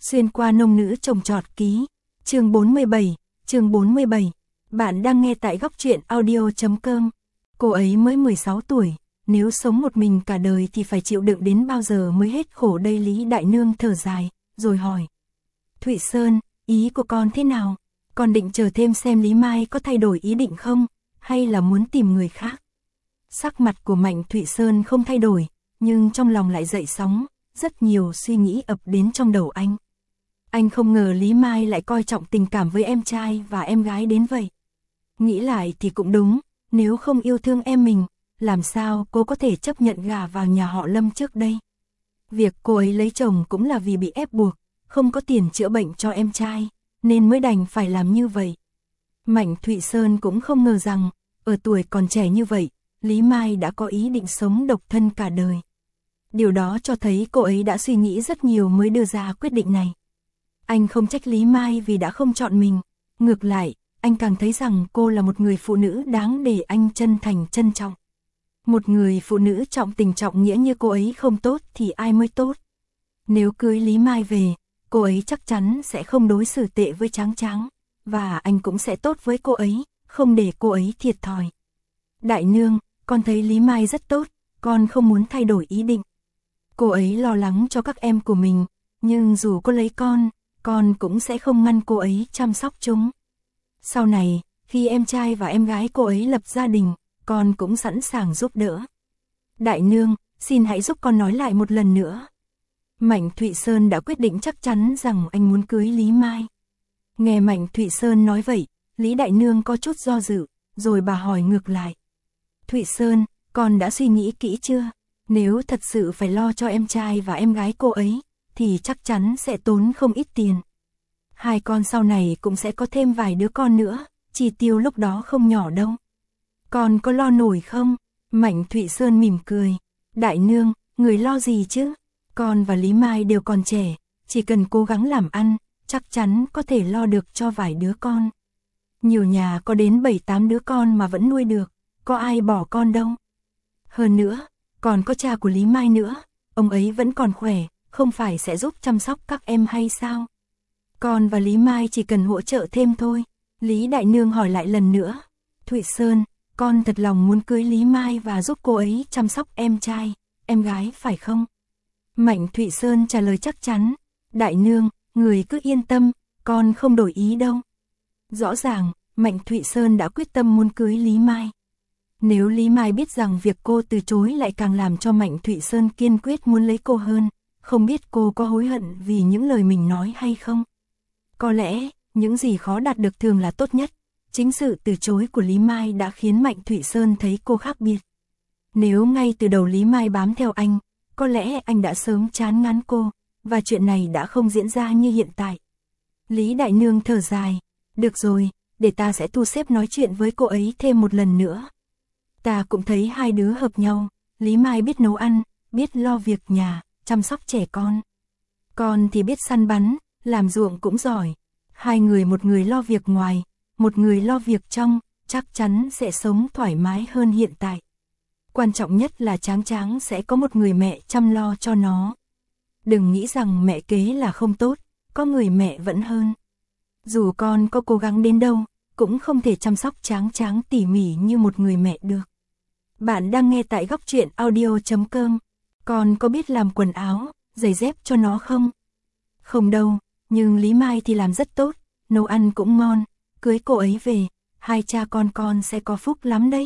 Xuyên qua nông nữ trồng trọt ký, chương 47. Bạn đang nghe tại góc truyện audio.com. Cô ấy mới 16 tuổi, nếu sống một mình cả đời thì phải chịu đựng đến bao giờ mới hết khổ đây? Lý Đại Nương thở dài, rồi hỏi. Thụy Sơn, ý của con thế nào? Con định chờ thêm xem Lý Mai có thay đổi ý định không, hay là muốn tìm người khác? Sắc mặt của Mạnh Thụy Sơn không thay đổi, nhưng trong lòng lại dậy sóng, rất nhiều suy nghĩ ập đến trong đầu anh. Anh không ngờ Lý Mai lại coi trọng tình cảm với em trai và em gái đến vậy. Nghĩ lại thì cũng đúng, nếu không yêu thương em mình, làm sao cô có thể chấp nhận gả vào nhà họ Lâm trước đây? Việc cô ấy lấy chồng cũng là vì bị ép buộc, không có tiền chữa bệnh cho em trai, nên mới đành phải làm như vậy. Mạnh Thụy Sơn cũng không ngờ rằng, ở tuổi còn trẻ như vậy, Lý Mai đã có ý định sống độc thân cả đời. Điều đó cho thấy cô ấy đã suy nghĩ rất nhiều mới đưa ra quyết định này. Anh không trách Lý Mai vì đã không chọn mình, ngược lại, anh càng thấy rằng cô là một người phụ nữ đáng để anh chân thành trân trọng. Một người phụ nữ trọng tình trọng nghĩa như cô ấy không tốt thì ai mới tốt. Nếu cưới Lý Mai về, cô ấy chắc chắn sẽ không đối xử tệ với Tráng Tráng, và anh cũng sẽ tốt với cô ấy, không để cô ấy thiệt thòi. Đại nương, con thấy Lý Mai rất tốt, con không muốn thay đổi ý định. Cô ấy lo lắng cho các em của mình, nhưng dù có lấy con cũng sẽ không ngăn cô ấy chăm sóc chúng. Sau này, khi em trai và em gái cô ấy lập gia đình, con cũng sẵn sàng giúp đỡ. Đại nương, xin hãy giúp con nói lại một lần nữa. Mạnh Thụy Sơn đã quyết định chắc chắn rằng anh muốn cưới Lý Mai. Nghe Mạnh Thụy Sơn nói vậy, Lý Đại Nương có chút do dự, rồi bà hỏi ngược lại. Thụy Sơn, con đã suy nghĩ kỹ chưa? Nếu thật sự phải lo cho em trai và em gái cô ấy, thì chắc chắn sẽ tốn không ít tiền. Hai con sau này cũng sẽ có thêm vài đứa con nữa, chi tiêu lúc đó không nhỏ đâu. Con có lo nổi không? Mạnh Thụy Sơn mỉm cười. Đại nương, người lo gì chứ? Con và Lý Mai đều còn trẻ, chỉ cần cố gắng làm ăn, chắc chắn có thể lo được cho vài đứa con. Nhiều nhà có đến 7-8 đứa con mà vẫn nuôi được, có ai bỏ con đâu. Hơn nữa, còn có cha của Lý Mai nữa, ông ấy vẫn còn khỏe, không phải sẽ giúp chăm sóc các em hay sao? Con và Lý Mai chỉ cần hỗ trợ thêm thôi. Lý Đại Nương hỏi lại lần nữa. Thụy Sơn, con thật lòng muốn cưới Lý Mai và giúp cô ấy chăm sóc em trai, em gái phải không? Mạnh Thụy Sơn trả lời chắc chắn. Đại Nương, người cứ yên tâm, con không đổi ý đâu. Rõ ràng, Mạnh Thụy Sơn đã quyết tâm muốn cưới Lý Mai. Nếu Lý Mai biết rằng việc cô từ chối lại càng làm cho Mạnh Thụy Sơn kiên quyết muốn lấy cô hơn, không biết cô có hối hận vì những lời mình nói hay không? Có lẽ, những gì khó đạt được thường là tốt nhất. Chính sự từ chối của Lý Mai đã khiến Mạnh Thụy Sơn thấy cô khác biệt. Nếu ngay từ đầu Lý Mai bám theo anh, có lẽ anh đã sớm chán ngán cô, và chuyện này đã không diễn ra như hiện tại. Lý Đại Nương thở dài. Được rồi, để ta sẽ thu xếp nói chuyện với cô ấy thêm một lần nữa. Ta cũng thấy hai đứa hợp nhau, Lý Mai biết nấu ăn, biết lo việc nhà, chăm sóc trẻ con. Con thì biết săn bắn, làm ruộng cũng giỏi. Hai người, một người lo việc ngoài, một người lo việc trong, chắc chắn sẽ sống thoải mái hơn hiện tại. Quan trọng nhất là Tráng Tráng sẽ có một người mẹ chăm lo cho nó. Đừng nghĩ rằng mẹ kế là không tốt, có người mẹ vẫn hơn. Dù con có cố gắng đến đâu, cũng không thể chăm sóc Tráng Tráng tỉ mỉ như một người mẹ được. Bạn đang nghe tại góc truyện audio.com. Con có biết làm quần áo, giày dép cho nó không? Không đâu, nhưng Lý Mai thì làm rất tốt, nấu ăn cũng ngon, cưới cô ấy về, hai cha con sẽ có phúc lắm đấy.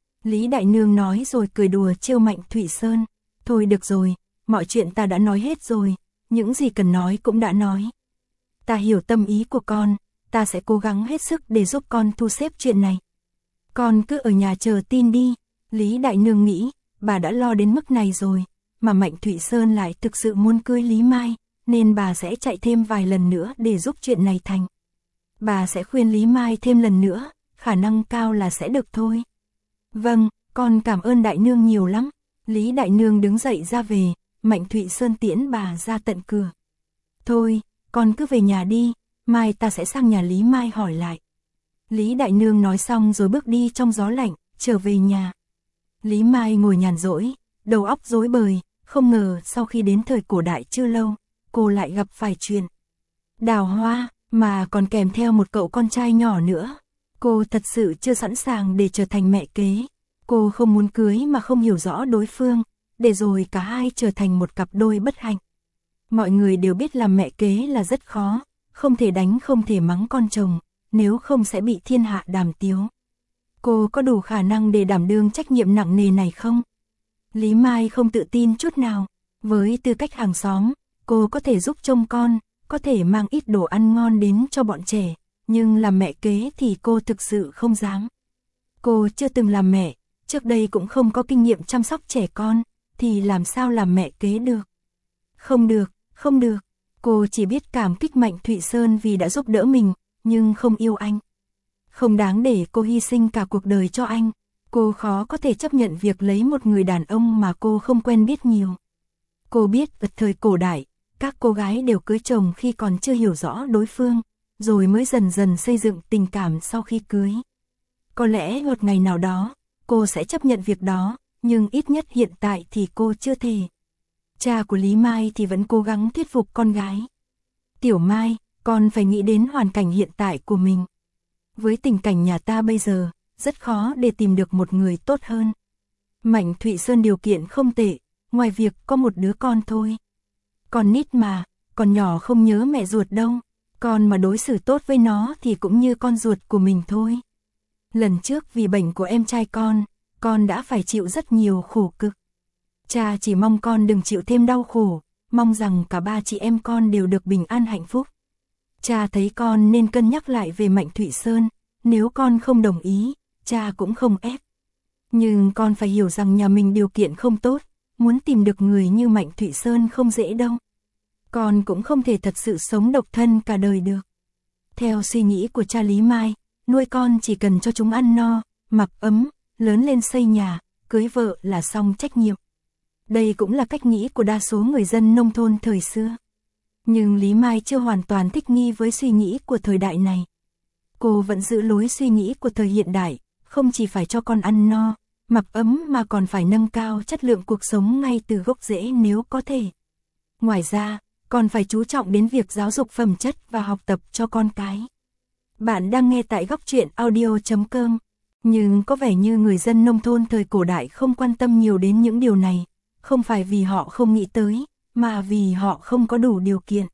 Lý Đại Nương nói rồi cười đùa trêu Mạnh Thụy Sơn. Thôi được rồi, mọi chuyện ta đã nói hết rồi, những gì cần nói cũng đã nói. Ta hiểu tâm ý của con, ta sẽ cố gắng hết sức để giúp con thu xếp chuyện này. Con cứ ở nhà chờ tin đi. Lý Đại Nương nghĩ, bà đã lo đến mức này rồi, mà Mạnh Thụy Sơn lại thực sự muốn cưới Lý Mai, nên bà sẽ chạy thêm vài lần nữa để giúp chuyện này thành. Bà sẽ khuyên Lý Mai thêm lần nữa, khả năng cao là sẽ được thôi. Vâng, con cảm ơn Đại Nương nhiều lắm. Lý Đại Nương đứng dậy ra về, Mạnh Thụy Sơn tiễn bà ra tận cửa. Thôi, con cứ về nhà đi, mai ta sẽ sang nhà Lý Mai hỏi lại. Lý Đại Nương nói xong rồi bước đi trong gió lạnh, trở về nhà. Lý Mai ngồi nhàn rỗi, đầu óc rối bời, không ngờ sau khi đến thời cổ đại chưa lâu, cô lại gặp phải chuyện. đào hoa, mà còn kèm theo một cậu con trai nhỏ nữa. Cô thật sự chưa sẵn sàng để trở thành mẹ kế. Cô không muốn cưới mà không hiểu rõ đối phương, để rồi cả hai trở thành một cặp đôi bất hạnh. Mọi người đều biết làm mẹ kế là rất khó, không thể đánh không thể mắng con chồng, nếu không sẽ bị thiên hạ đàm tiếu. Cô có đủ khả năng để đảm đương trách nhiệm nặng nề này không? Lý Mai không tự tin chút nào. Với tư cách hàng xóm, cô có thể giúp trông con, có thể mang ít đồ ăn ngon đến cho bọn trẻ, nhưng làm mẹ kế thì cô thực sự không dám. Cô chưa từng làm mẹ, trước đây cũng không có kinh nghiệm chăm sóc trẻ con, thì làm sao làm mẹ kế được? Không được, không được. Cô chỉ biết cảm kích Mạnh Thụy Sơn vì đã giúp đỡ mình, nhưng không yêu anh. Không đáng để cô hy sinh cả cuộc đời cho anh. Cô khó có thể chấp nhận việc lấy một người đàn ông mà cô không quen biết nhiều. Cô biết ở thời cổ đại, các cô gái đều cưới chồng khi còn chưa hiểu rõ đối phương, rồi mới dần dần xây dựng tình cảm sau khi cưới. Có lẽ một ngày nào đó, cô sẽ chấp nhận việc đó, nhưng ít nhất hiện tại thì cô chưa thể. Cha của Lý Mai thì vẫn cố gắng thuyết phục con gái. Tiểu Mai, con phải nghĩ đến hoàn cảnh hiện tại của mình. Với tình cảnh nhà ta bây giờ, rất khó để tìm được một người tốt hơn. Mạnh Thụy Sơn điều kiện không tệ, ngoài việc có một đứa con thôi. Con nít mà, con nhỏ không nhớ mẹ ruột đâu. Con mà đối xử tốt với nó thì cũng như con ruột của mình thôi. Lần trước vì bệnh của em trai con đã phải chịu rất nhiều khổ cực. Cha chỉ mong con đừng chịu thêm đau khổ, mong rằng cả ba chị em con đều được bình an hạnh phúc. Cha thấy con nên cân nhắc lại về Mạnh Thụy Sơn, nếu con không đồng ý, cha cũng không ép. Nhưng con phải hiểu rằng nhà mình điều kiện không tốt, muốn tìm được người như Mạnh Thụy Sơn không dễ đâu. Con cũng không thể thật sự sống độc thân cả đời được. Theo suy nghĩ của cha Lý Mai, nuôi con chỉ cần cho chúng ăn no, mặc ấm, lớn lên xây nhà, cưới vợ là xong trách nhiệm. Đây cũng là cách nghĩ của đa số người dân nông thôn thời xưa. Nhưng Lý Mai chưa hoàn toàn thích nghi với suy nghĩ của thời đại này. Cô vẫn giữ lối suy nghĩ của thời hiện đại, không chỉ phải cho con ăn no, mặc ấm mà còn phải nâng cao chất lượng cuộc sống ngay từ gốc rễ nếu có thể. Ngoài ra, còn phải chú trọng đến việc giáo dục phẩm chất và học tập cho con cái. Bạn đang nghe tại Góc Truyện Audio.com, nhưng có vẻ như người dân nông thôn thời cổ đại không quan tâm nhiều đến những điều này, không phải vì họ không nghĩ tới, mà vì họ không có đủ điều kiện.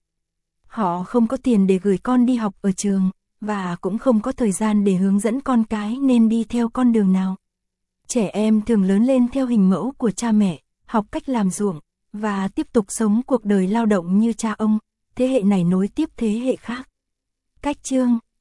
Họ không có tiền để gửi con đi học ở trường, và cũng không có thời gian để hướng dẫn con cái nên đi theo con đường nào. Trẻ em thường lớn lên theo hình mẫu của cha mẹ, học cách làm ruộng, và tiếp tục sống cuộc đời lao động như cha ông, thế hệ này nối tiếp thế hệ khác. Cách chương